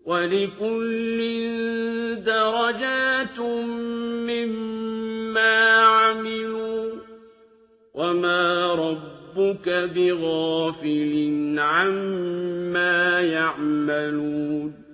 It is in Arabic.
وَلِكُلٍّ دَرَجَاتٌ مِّمَّا عَمِلُوا ۚ وَمَا رَبُّكَ بِغَافِلٍ عَمَّا يَعْمَلُونَ